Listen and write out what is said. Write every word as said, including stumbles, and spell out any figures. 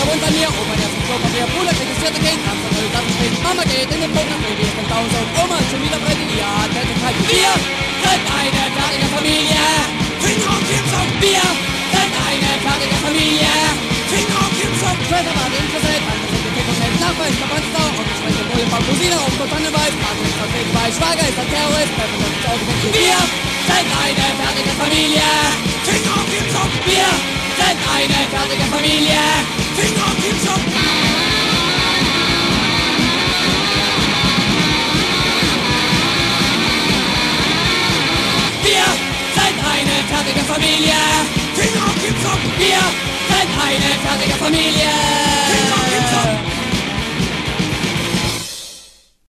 Vater wohnt an mir, Opa der zum Schock, der Bruder registrierte Kind, Tanz und Öl, steht, Mama geht in den Poker, Baby ist im Haus und Oma ist schon wieder bereit, ihr hat Tätigkeit. Wir sind eine fertige Familie, Finger und Kippsum. Wir sind eine fertige Familie, Finger und Kippsum. Schwester war interessiert, Tante sind gekickt und hält Nachbar ist Verbandsdau, Onkel spricht und Bruder von Cousine, Onkel Tanne weiß, Vater ist vertreten bei Schwager, ist ein Terrorist, Pfeffer ist ins Auge. Wir sind eine fertige Familie, Finger und Kippsum. Wir sind eine fertige Familie, Finger und Kippsum. Wir sind eine fertige Familie, Finger und Kippsum. Wir sind eine fertige Familie, Finger